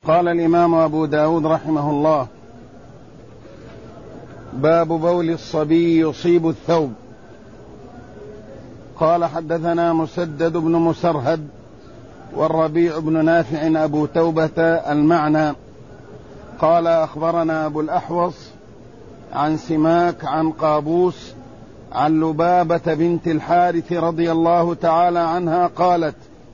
قال الإمام أبو داود رحمه الله: باب بول الصبي يصيب الثوب. قال: حدثنا مسدد بن مسرهد والربيع بن نافع أبو توبة المعنى قال: أخبرنا أبو الأحوص عن سماك عن قابوس عن لبابة بنت الحارث رضي الله تعالى عنها قالت: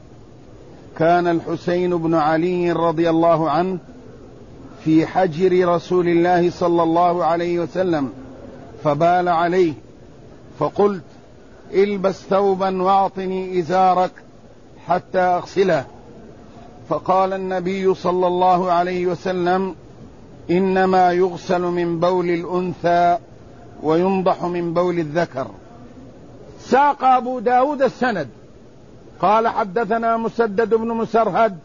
كان الحسين بن علي رضي الله عنه في حجر رسول الله صلى الله عليه وسلم فبال عليه، فقلت: البس ثوبا واعطني إزارك حتى أغسله. فقال النبي صلى الله عليه وسلم: إنما يغسل من بول الأنثى وينضح من بول الذكر. ساق أبو داود السند قال: حدثنا مسدد بن مسرهد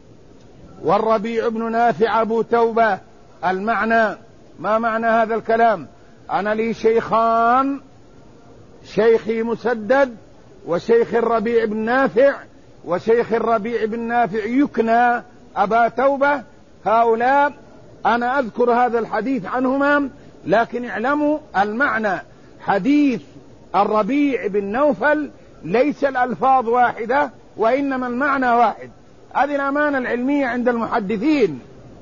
والربيع بن نافع أبو توبة المعنى. ما معنى هذا الكلام؟ أنا لي شيخان، شيخي مسدد وشيخ الربيع بن نافع، وشيخ الربيع بن نافع يكنى أبا توبة. هؤلاء أنا أذكر هذا الحديث عنهما، لكن اعلموا المعنى. حديث الربيع بن نوفل ليس الألفاظ واحدة وإنما المعنى واحد. هذه الأمانة العلمية عند المحدثين.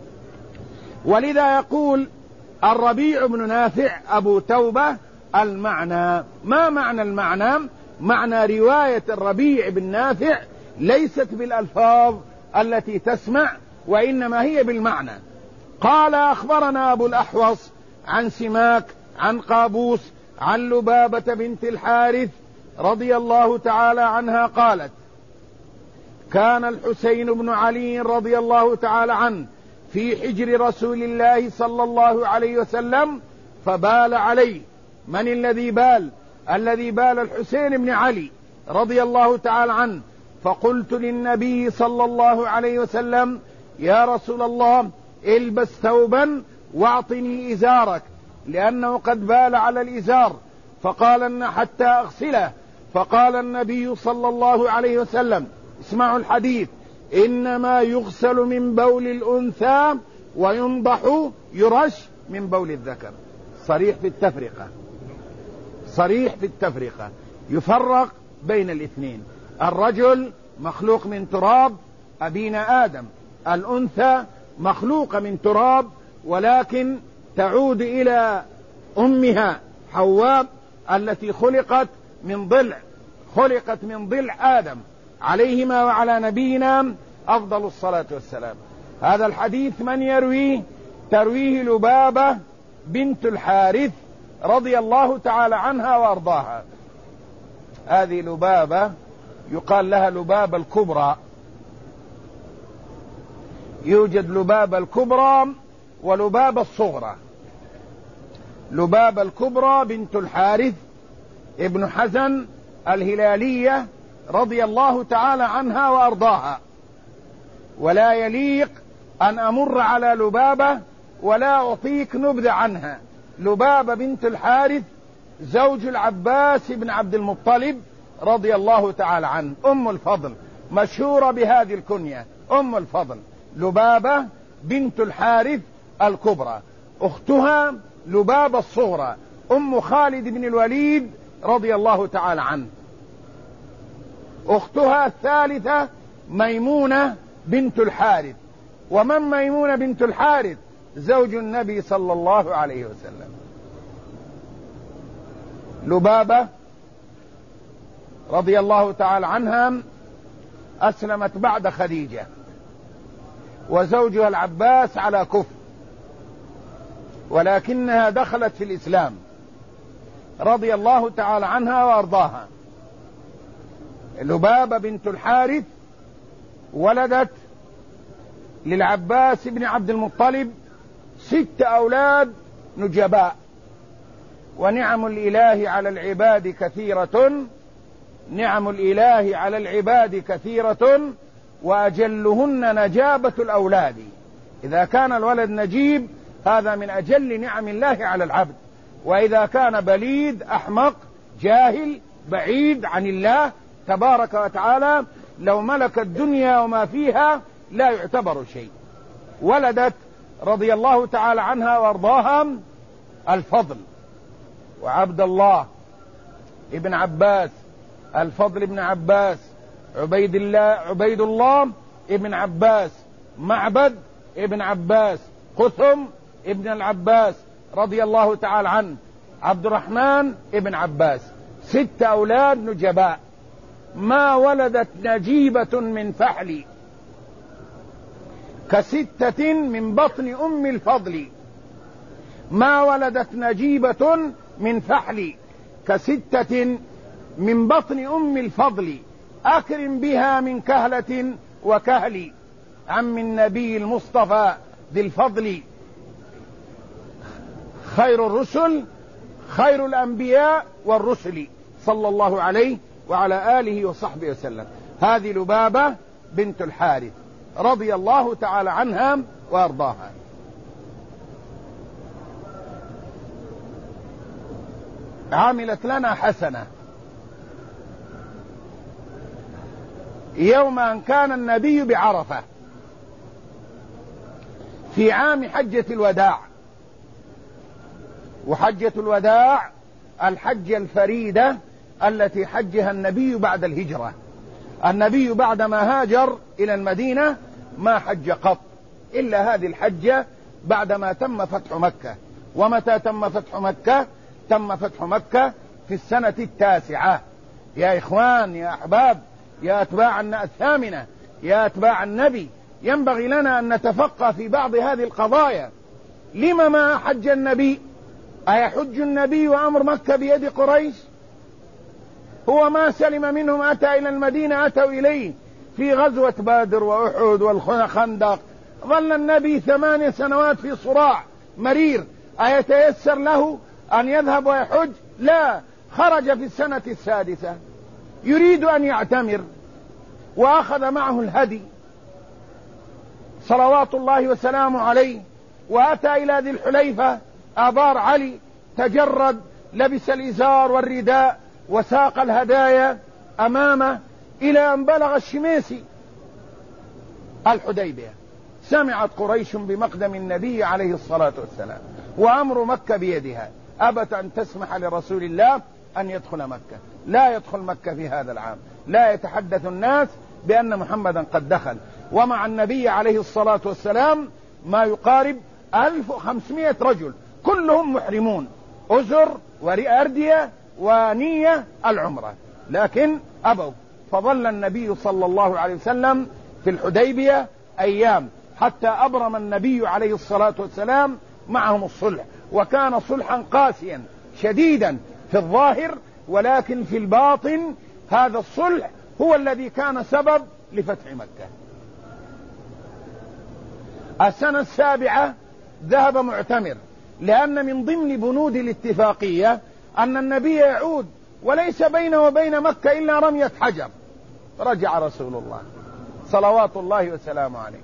ولذا يقول الربيع بن نافع أبو توبة المعنى. ما معنى المعنى؟ معنى رواية الربيع بن نافع ليست بالألفاظ التي تسمع، وإنما هي بالمعنى. قال: أخبرنا أبو الأحوص عن سماك عن قابوس عن لبابة بنت الحارث رضي الله تعالى عنها قالت: كان الحسين بن علي رضي الله تعالى عنه في حجر رسول الله صلى الله عليه وسلم فبال عليه. من الذي بال؟ الذي بال الحسين بن علي رضي الله تعالى عنه. فقلت للنبي صلى الله عليه وسلم: يا رسول الله، البس ثوبا واعطني إزارك، لأنه قد بال على الإزار. فقال: إن حتى أغسله. فقال النبي صلى الله عليه وسلم: اسمعوا الحديث: إنما يغسل من بول الأنثى وينضح يرش من بول الذكر. صريح في التفرقة، صريح في التفرقة، يفرق بين الاثنين. الرجل مخلوق من تراب أبينا آدم، الأنثى مخلوقة من تراب ولكن تعود إلى أمها حواء التي خلقت من ضلع آدم عليهما وعلى نبينا أفضل الصلاة والسلام. هذا الحديث من يرويه؟ ترويه لبابة بنت الحارث رضي الله تعالى عنها وأرضاها. هذه لبابة يقال لها لبابة الكبرى. يوجد لبابة الكبرى ولبابة الصغرى. لبابة الكبرى بنت الحارث ابن حزن الهلالية رضي الله تعالى عنها وأرضاها. ولا يليق أن أمر على لبابة ولا أعطيك نبذة عنها. لبابة بنت الحارث زوج العباس بن عبد المطلب رضي الله تعالى عنه، أم الفضل، مشهورة بهذه الكنية، أم الفضل، لبابة بنت الحارث الكبرى. أختها لبابة الصغرى أم خالد بن الوليد رضي الله تعالى عنه. أختها الثالثة ميمونة بنت الحارث. ومن ميمونة بنت الحارث؟ زوج النبي صلى الله عليه وسلم. لبابة رضي الله تعالى عنها أسلمت بعد خديجة، وزوجها العباس على كفر، ولكنها دخلت في الإسلام رضي الله تعالى عنها وأرضاها. لبابة بنت الحارث ولدت للعباس بن عبد المطلب 6 أولاد نجباء. ونعم الإله على العباد كثيرة، نعم الإله على العباد كثيرة، وأجلهن نجابة الأولاد. إذا كان الولد نجيب هذا من أجل نعم الله على العبد، وإذا كان بليد أحمق جاهل بعيد عن الله تبارك وتعالى لو ملك الدنيا وما فيها لا يعتبر شيء. ولدت رضي الله تعالى عنها وارضاها الفضل وعبد الله ابن عباس، الفضل ابن عباس، عبيد الله ابن عباس، معبد ابن عباس، قثم ابن العباس رضي الله تعالى عنه، عبد الرحمن ابن عباس. 6 أولاد نجباء. ما ولدت نجيبة من فحل ك6 من بطن أم الفضل. ما ولدت نجيبة من فحل ك6 من بطن أم الفضل. أكرم بها من كهلة وكهل عم النبي المصطفى ذي الفضل. خير الرسل خير الأنبياء والرسل صلى الله عليه وعلى آله وصحبه وسلم. هذه لبابة بنت الحارث رضي الله تعالى عنها وأرضاها. عملت لنا حسنة يوم أن كان النبي بعرفة في عام حجة الوداع. وحجة الوداع الحجة الفريدة التي حجها النبي بعد الهجرة. النبي بعدما هاجر إلى المدينة ما حج قط إلا هذه الحجة بعدما تم فتح مكة. ومتى تم فتح مكة؟ تم فتح مكة في السنة 9. يا إخوان، يا أحباب، يا أتباع الثامنة، يا أتباع النبي، ينبغي لنا أن نتفقه في بعض هذه القضايا. لما ما حج النبي؟ أيحج النبي وأمر مكة بيد قريش؟ هو ما سلم منهم أتى إلى المدينة، أتوا إليه في غزوة بدر وأحد والخندق. ظل النبي 8 سنوات في صراع مرير. أيتيسر له أن يذهب ويحج؟ لا. خرج في السنة 6 يريد أن يعتمر، وأخذ معه الهدي صلوات الله وسلامه عليه، وأتى إلى ذي الحليفة. أبار علي، تجرد، لبس الإزار والرداء وساق الهدايا أمامه إلى أن بلغ الشميسي الحديبية. سمعت قريش بمقدم النبي عليه الصلاة والسلام وأمر مكة بيدها. أبت أن تسمح لرسول الله أن يدخل مكة. لا يدخل مكة في هذا العام. لا يتحدث الناس بأن محمدا قد دخل. ومع النبي عليه الصلاة والسلام ما يقارب 1500 رجل كلهم محرمون، أزر وأردية ونية العمرة، لكن أبوا. فظل النبي صلى الله عليه وسلم في الحديبية أيام حتى أبرم النبي عليه الصلاة والسلام معهم الصلح. وكان صلحا قاسيا شديدا في الظاهر، ولكن في الباطن هذا الصلح هو الذي كان سبب لفتح مكة. السنة 7 ذهب معتمر، لأن من ضمن بنود الاتفاقية أن النبي يعود وليس بينه وبين مكة إلا رمية حجر. رجع رسول الله صلوات الله وسلامه عليه.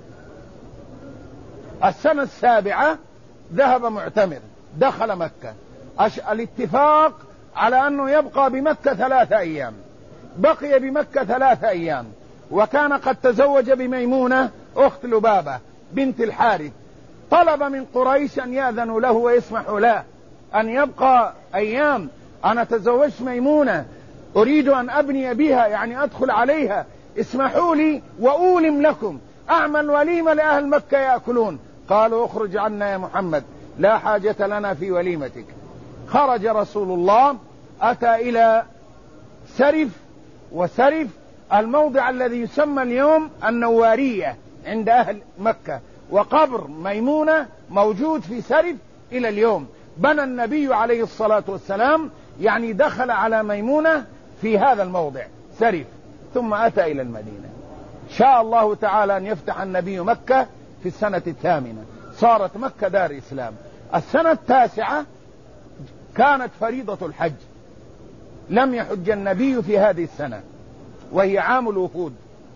السنة 7 ذهب معتمر، دخل مكة. الاتفاق على أنه يبقى بمكة 3 أيام. بقي بمكة 3 أيام، وكان قد تزوج بميمونة أخت لبابة بنت الحارث. طلب من قريش أن يأذنوا له ويسمحوا له أن يبقى أيام. أنا تزوجت ميمونة، أريد أن أبني بها، يعني أدخل عليها، اسمحوا لي وأولم لكم، أعمل وليمة لأهل مكة يأكلون. قالوا اخرج عنا يا محمد، لا حاجة لنا في وليمتك. خرج رسول الله، أتى إلى سرف، وسرف الموضع الذي يسمى اليوم النوارية عند أهل مكة، وقبر ميمونة موجود في سرف إلى اليوم. بنى النبي عليه الصلاة والسلام، يعني دخل على ميمونة في هذا الموضع سرف، ثم أتى إلى المدينة. شاء الله تعالى أن يفتح النبي مكة في السنة 8، صارت مكة دار إسلام. السنة 9 كانت فريضة الحج، لم يحج النبي في هذه السنة وهي عام الوفود،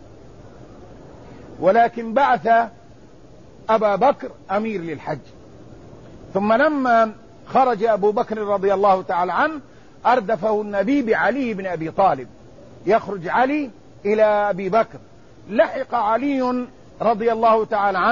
ولكن بعث أبا بكر أمير للحج. ثم لما خرج أبو بكر رضي الله تعالى عنه أردفه النبي بعلي بن أبي طالب، يخرج علي إلى أبي بكر. لحق علي رضي الله تعالى عنه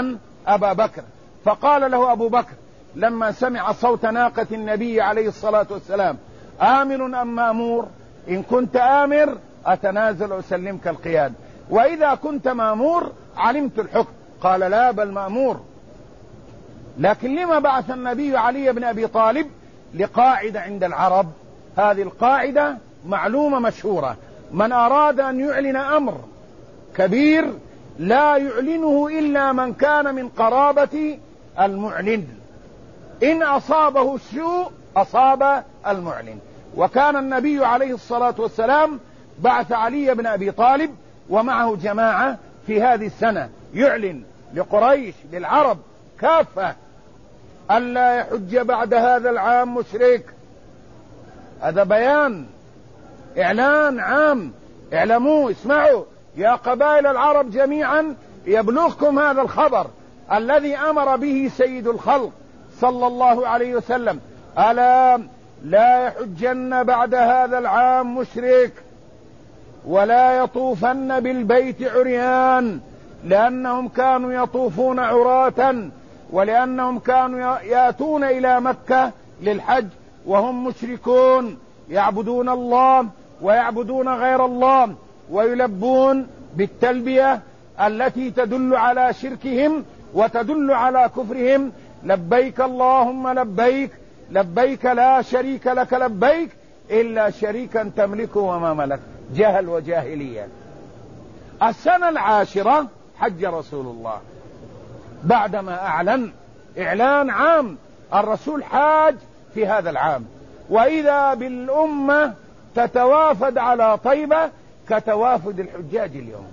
أبا بكر. فقال له أبو بكر لما سمع صوت ناقة النبي عليه الصلاة والسلام: آمر أم مأمور؟ إن كنت آمر أتنازل وأسلمك القياد، وإذا كنت مأمور علمت الحكم. قال: لا، بل مأمور. لكن لما بعث النبي علي بن أبي طالب؟ لقاعدة عند العرب، هذه القاعدة معلومة مشهورة: من أراد أن يعلن أمر كبير لا يعلنه إلا من كان من قرابة المعلن، إن أصابه السوء أصاب المعلن. وكان النبي عليه الصلاة والسلام بعث علي بن أبي طالب ومعه جماعة في هذه السنة يعلن لقريش، للعرب كافة، ألا يحج بعد هذا العام مشرك. هذا بيان، إعلان عام: اعلموا، اسمعوا يا قبائل العرب جميعا، يبلغكم هذا الخبر الذي أمر به سيد الخلق صلى الله عليه وسلم: ألا لا يحجن بعد هذا العام مشرك، ولا يطوفن بالبيت عريان، لأنهم كانوا يطوفون عراة، ولأنهم كانوا يأتون إلى مكة للحج وهم مشركون، يعبدون الله ويعبدون غير الله، ويلبون بالتلبية التي تدل على شركهم وتدل على كفرهم: لبيك اللهم لبيك، لبيك لا شريك لك لبيك إلا شريكا تملكه وما ملك. جهل وجاهلية. السنة العاشرة حج رسول الله بعدما أعلن إعلان عام: الرسول حاج في هذا العام، وإذا بالأمة تتوافد على طيبة كتوافد الحجاج اليوم،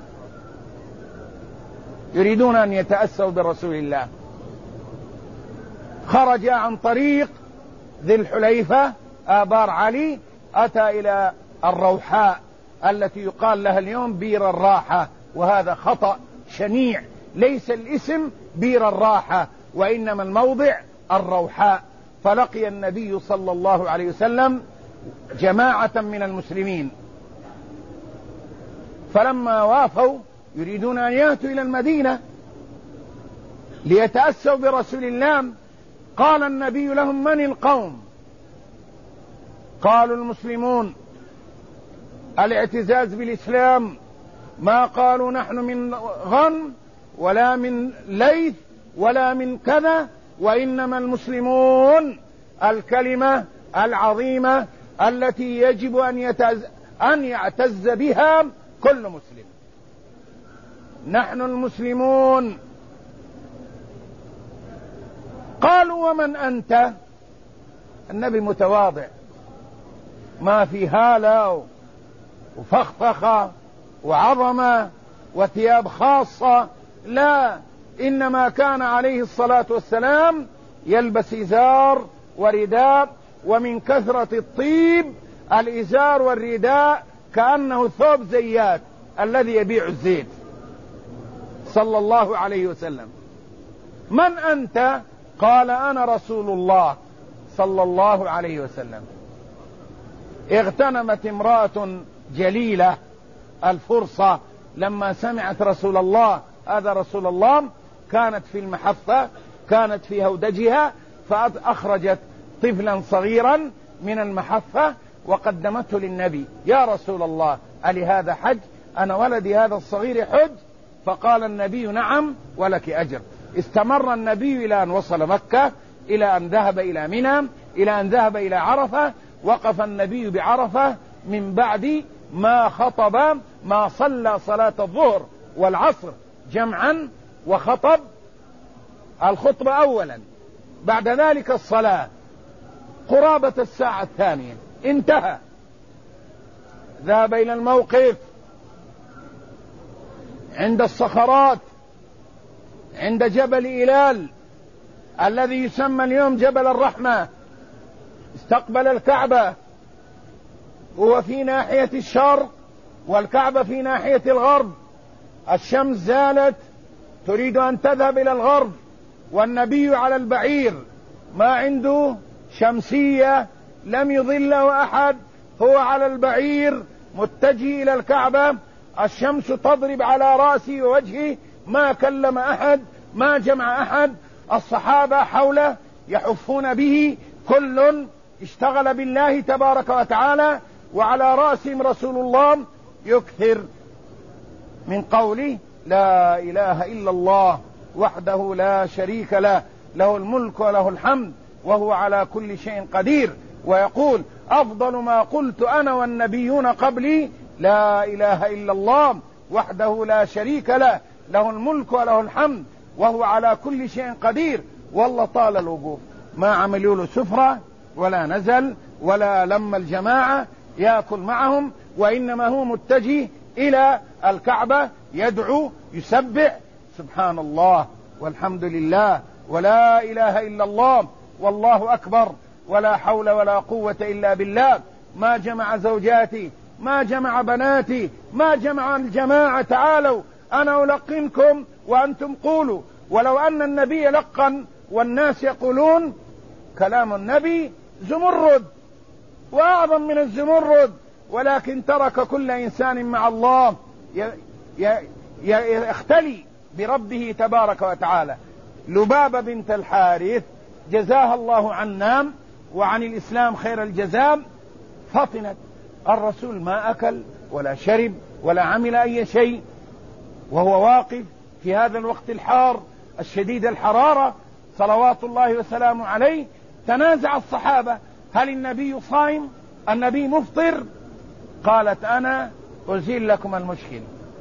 يريدون أن يتأسوا برسول الله. خرج عن طريق ذي الحليفة آبار علي، أتى إلى الروحاء التي يقال لها اليوم بير الراحة، وهذا خطأ شنيع، ليس الاسم بير الراحة وإنما الموضع الروحاء. فلقي النبي صلى الله عليه وسلم جماعة من المسلمين، فلما وافوا يريدون أن يأتوا إلى المدينة ليتأسوا برسول الله، قال النبي لهم: من القوم؟ قالوا: المسلمون. الاعتزاز بالإسلام، ما قالوا نحن من غن ولا من ليث ولا من كذا، وإنما المسلمون الكلمة العظيمة التي يجب أن يعتز بها كل مسلم. نحن المسلمون. قالوا: ومن أنت؟ النبي متواضع، ما في هالة وفخفخة وعظمة وثياب خاصة، لا، إنما كان عليه الصلاة والسلام يلبس إزار ورداء، ومن كثرة الطيب الإزار والرداء كأنه ثوب زيات الذي يبيع الزيت صلى الله عليه وسلم. من أنت؟ قال: أنا رسول الله صلى الله عليه وسلم. اغتنمت امرأة جليلة الفرصة لما سمعت رسول الله، هذا رسول الله، كانت في المحفة، كانت في هودجها، فأخرجت طفلا صغيرا من المحفة وقدمته للنبي: يا رسول الله، ألي هذا حج؟ أنا ولدي هذا الصغير حج؟ فقال النبي: نعم، ولك أجر. استمر النبي إلى أن وصل مكة، إلى أن ذهب إلى منى، إلى أن ذهب إلى عرفة. وقف النبي بعرفة من بعد ما خطب، ما صلى صلاة الظهر والعصر جمعا، وخطب الخطبة أولا، بعد ذلك الصلاة، قرابة الساعة الثانية انتهى. ذهب إلى الموقف عند الصخرات، عند جبل إيلال الذي يسمى اليوم جبل الرحمة. استقبل الكعبة، هو في ناحية الشرق والكعبة في ناحية الغرب. الشمس زالت تريد أن تذهب إلى الغرب، والنبي على البعير، ما عنده شمسية، لم يظله أحد، هو على البعير متجه إلى الكعبة، الشمس تضرب على رأسه ووجهه، ما كلم أحد ما جمع أحد الصحابة حوله يحفون به، كل اشتغل بالله تبارك وتعالى، وعلى رأسهم رسول الله يكثر من قوله لا إله إلا الله وحده لا شريك له، له الملك وله الحمد وهو على كل شيء قدير. ويقول أفضل ما قلت أنا والنبيون قبلي لا إله إلا الله وحده لا شريك له، له الملك وله الحمد وهو على كل شيء قدير. والله طال الوقوف، ما عملوا له سفرة ولا نزل ولا لم الجماعة يأكل معهم، وإنما هو متجه إلى الكعبة يدعو يسبح سبحان الله والحمد لله ولا إله إلا الله والله أكبر ولا حول ولا قوة إلا بالله. ما جمع زوجاتي، ما جمع بناتي، ما جمع الجماعة، تعالوا أنا ألقنكم وأنتم قولوا. ولو أن النبي لقن والناس يقولون كلام النبي زمرد وأعظم من الزمرد، ولكن ترك كل إنسان مع الله يختلي بربه تبارك وتعالى. لبابة بنت الحارث جزاها الله عنا وعن الإسلام خير الجزاء، فطنت الرسول ما أكل ولا شرب ولا عمل أي شيء وهو واقف في هذا الوقت الحار الشديد الحرارة صلوات الله وسلامه عليه. تنازع الصحابة هل النبي صائم النبي مفطر؟ قالت أنا أزيل لكم المشكل.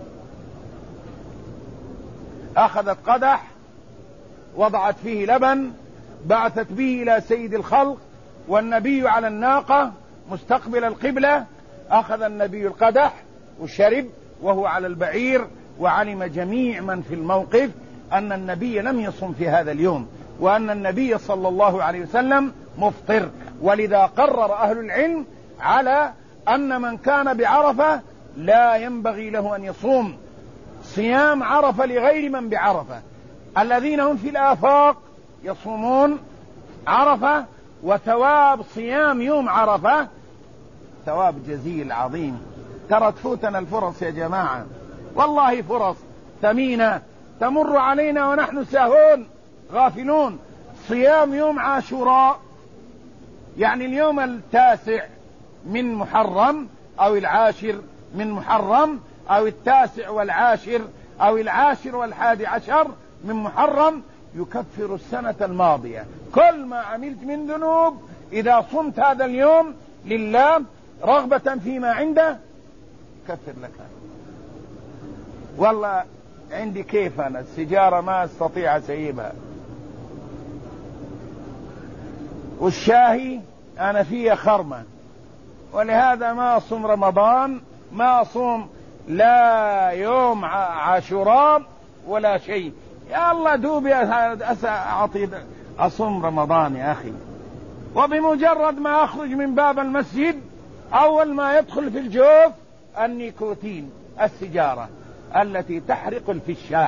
أخذت قدح وضعت فيه لبن، بعثت به إلى سيد الخلق والنبي على الناقة مستقبل القبلة. أخذ النبي القدح وشرب وهو على البعير، وعلم جميع من في الموقف أن النبي لم يصم في هذا اليوم، وأن النبي صلى الله عليه وسلم مفطر. ولذا قرر أهل العلم على أن من كان بعرفة لا ينبغي له أن يصوم صيام عرفة لغير من بعرفة. الذين هم في الآفاق يصومون عرفة، وثواب صيام يوم عرفة ثواب جزيل عظيم. ترى تفوتنا الفرص يا جماعة، والله فرص ثمينة تمر علينا ونحن ساهون غافلون. صيام يوم عاشوراء، يعني اليوم 9 من محرم أو 10 من محرم أو 9 والعاشر أو 10 والحادي من محرم، يكفر السنة الماضية. كل ما عملت من ذنوب إذا صمت هذا اليوم لله رغبة فيما عنده كفر لك. والله عندي كيف أنا السيجارة ما أستطيع أسيبها، والشاهي أنا فيه خرمة، ولهذا ما أصوم رمضان، ما أصوم لا يوم عاشوراء ولا شيء. يا الله دوبي أصوم رمضان يا أخي. وبمجرد ما أخرج من باب المسجد أول ما يدخل في الجوف النيكوتين، السيجارة التي تحرق الفشة.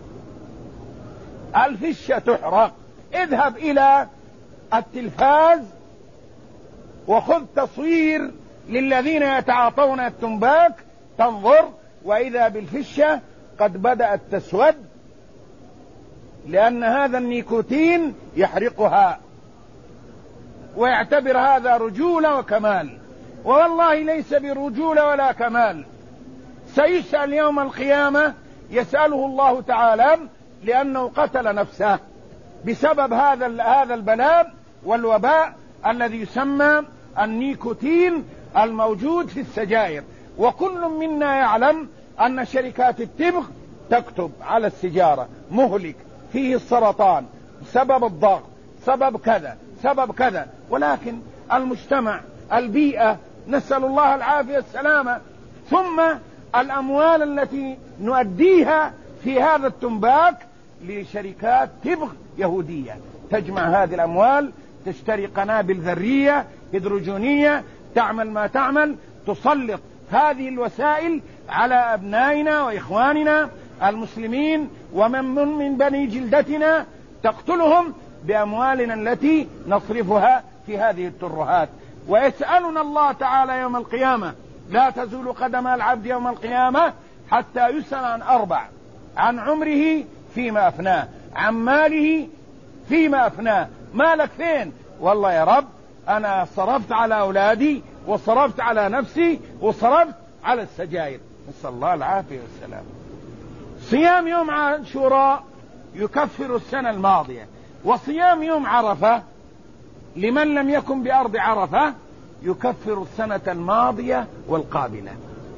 الفشة تحرق. اذهب إلى التلفاز وخذ تصوير للذين يتعاطون التنباك تنظر، وإذا بالفشة قد بدأت تسود، لأن هذا النيكوتين يحرقها، ويعتبر هذا رجولة وكمال. والله ليس برجولة ولا كمال. سيسأل يوم القيامة، يسأله الله تعالى لأنه قتل نفسه بسبب هذا البلاء والوباء الذي يسمى النيكوتين الموجود في السجائر. وكل منا يعلم أن شركات التبغ تكتب على السيجارة مهلك، فيه السرطان، سبب الضغط، سبب كذا، سبب كذا. ولكن المجتمع، البيئة، نسأل الله العافية السلامة، ثم الأموال التي نؤديها في هذا التنباك لشركات تبغ يهودية، تجمع هذه الأموال، تشتري قنابل ذرية هيدروجينية، تعمل ما تعمل، تسلط هذه الوسائل على أبنائنا وإخواننا المسلمين ومن بني جلدتنا، تقتلهم بأموالنا التي نصرفها في هذه الترهات. ويسألنا الله تعالى يوم القيامة، لا تزول قدم العبد يوم القيامة حتى يسأل عن 4: عن عمره فيما أفناه، عن ماله فيما أفناه. مالك فين؟ والله يا رب أنا صرفت على أولادي وصرفت على نفسي وصرفت على السجاير. نسأل الله العافية والسلام. صيام يوم عاشوراء يكفر السنة الماضية، وصيام يوم عرفة لمن لم يكن بأرض عرفة يكفر السنة الماضية والقابلة.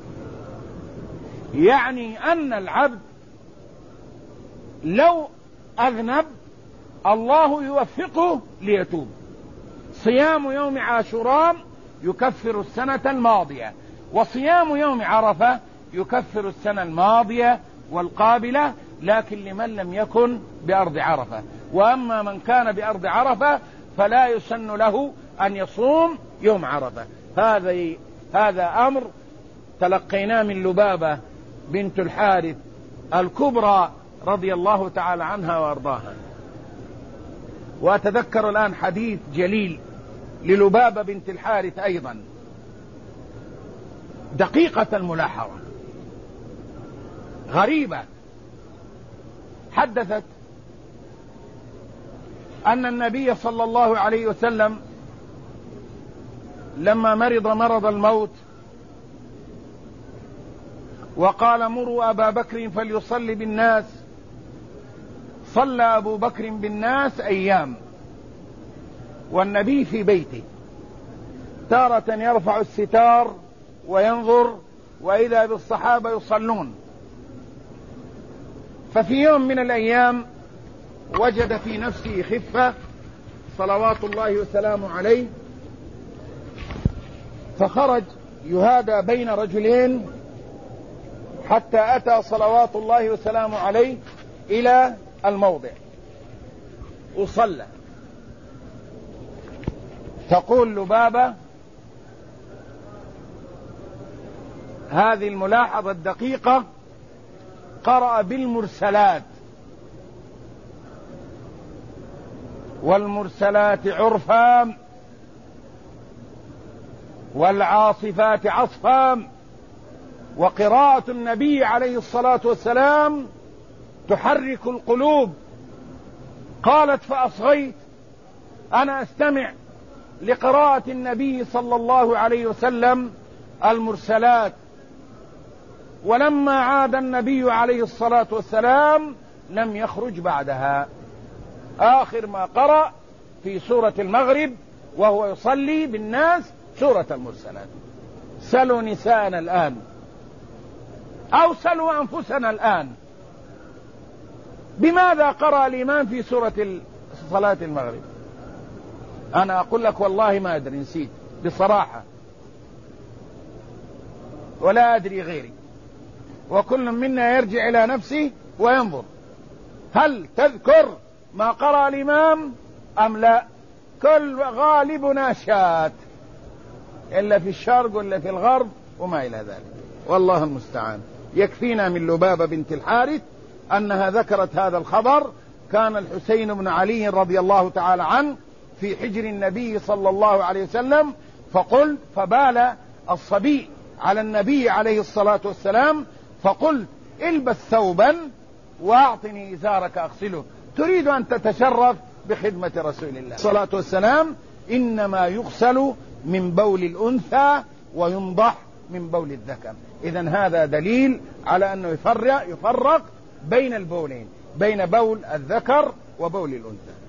يعني أن العبد لو أذنب الله يوفقه ليتوب. صيام يوم عاشوراء يكفر السنة الماضية، وصيام يوم عرفة يكفر السنة الماضية والقابلة، لكن لمن لم يكن بأرض عرفة. وأما من كان بأرض عرفة فلا يسن له أن يصوم يوم عرفة. هذا أمر تلقيناه من لبابة بنت الحارث الكبرى رضي الله تعالى عنها وأرضاها. وأتذكر الآن حديث جليل للبابة بنت الحارث أيضا دقيقة الملاحظة غريبة. حدثت أن النبي صلى الله عليه وسلم لما مرض مرض الموت وقال مروا أبا بكر فليصلي بالناس، صلى أبو بكر بالناس أيام والنبي في بيته، تارة يرفع الستار وينظر وإذا بالصحابة يصلون. ففي يوم من الأيام وجد في نفسه خفة صلوات الله وسلامه عليه، فخرج يهادى بين رجلين حتى أتى صلوات الله وسلامه عليه إلى الموضع وصلى. تقول لبابة هذه الملاحظة الدقيقة: قرأ بالمرسلات، والمرسلات عرفا والعاصفات عصفا. وقراءة النبي عليه الصلاة والسلام تحرك القلوب. قالت فأصغيت أنا أستمع لقراءة النبي صلى الله عليه وسلم المرسلات. ولما عاد النبي عليه الصلاة والسلام لم يخرج بعدها. آخر ما قرأ في سورة المغرب وهو يصلي بالناس سورة المرسلات. سلوا نساءنا الآن أو سلوا أنفسنا الآن، بماذا قرأ الإمام في سورة صلاة المغرب؟ أنا أقول لك والله ما أدري، نسيت بصراحة ولا أدري غيري. وكل منا يرجع إلى نفسه وينظر هل تذكر ما قرأ الإمام أم لا؟ كل غالبنا شات، إلا في الشرق ولا في الغرب وما إلى ذلك، والله المستعان. يكفينا من لبابة بنت الحارث أنها ذكرت هذا الخبر. كان الحسين بن علي رضي الله تعالى عنه في حجر النبي صلى الله عليه وسلم، فبال الصبي على النبي عليه الصلاة والسلام، فقلت البس ثوبا واعطني إزارك أغسله، تريد أن تتشرف بخدمة رسول الله الصلاة والسلام. إنما يغسل من بول الأنثى وينضح من بول الذكر. إذن هذا دليل على أنه يفرق بين البولين، بين بول الذكر وبول الأنثى.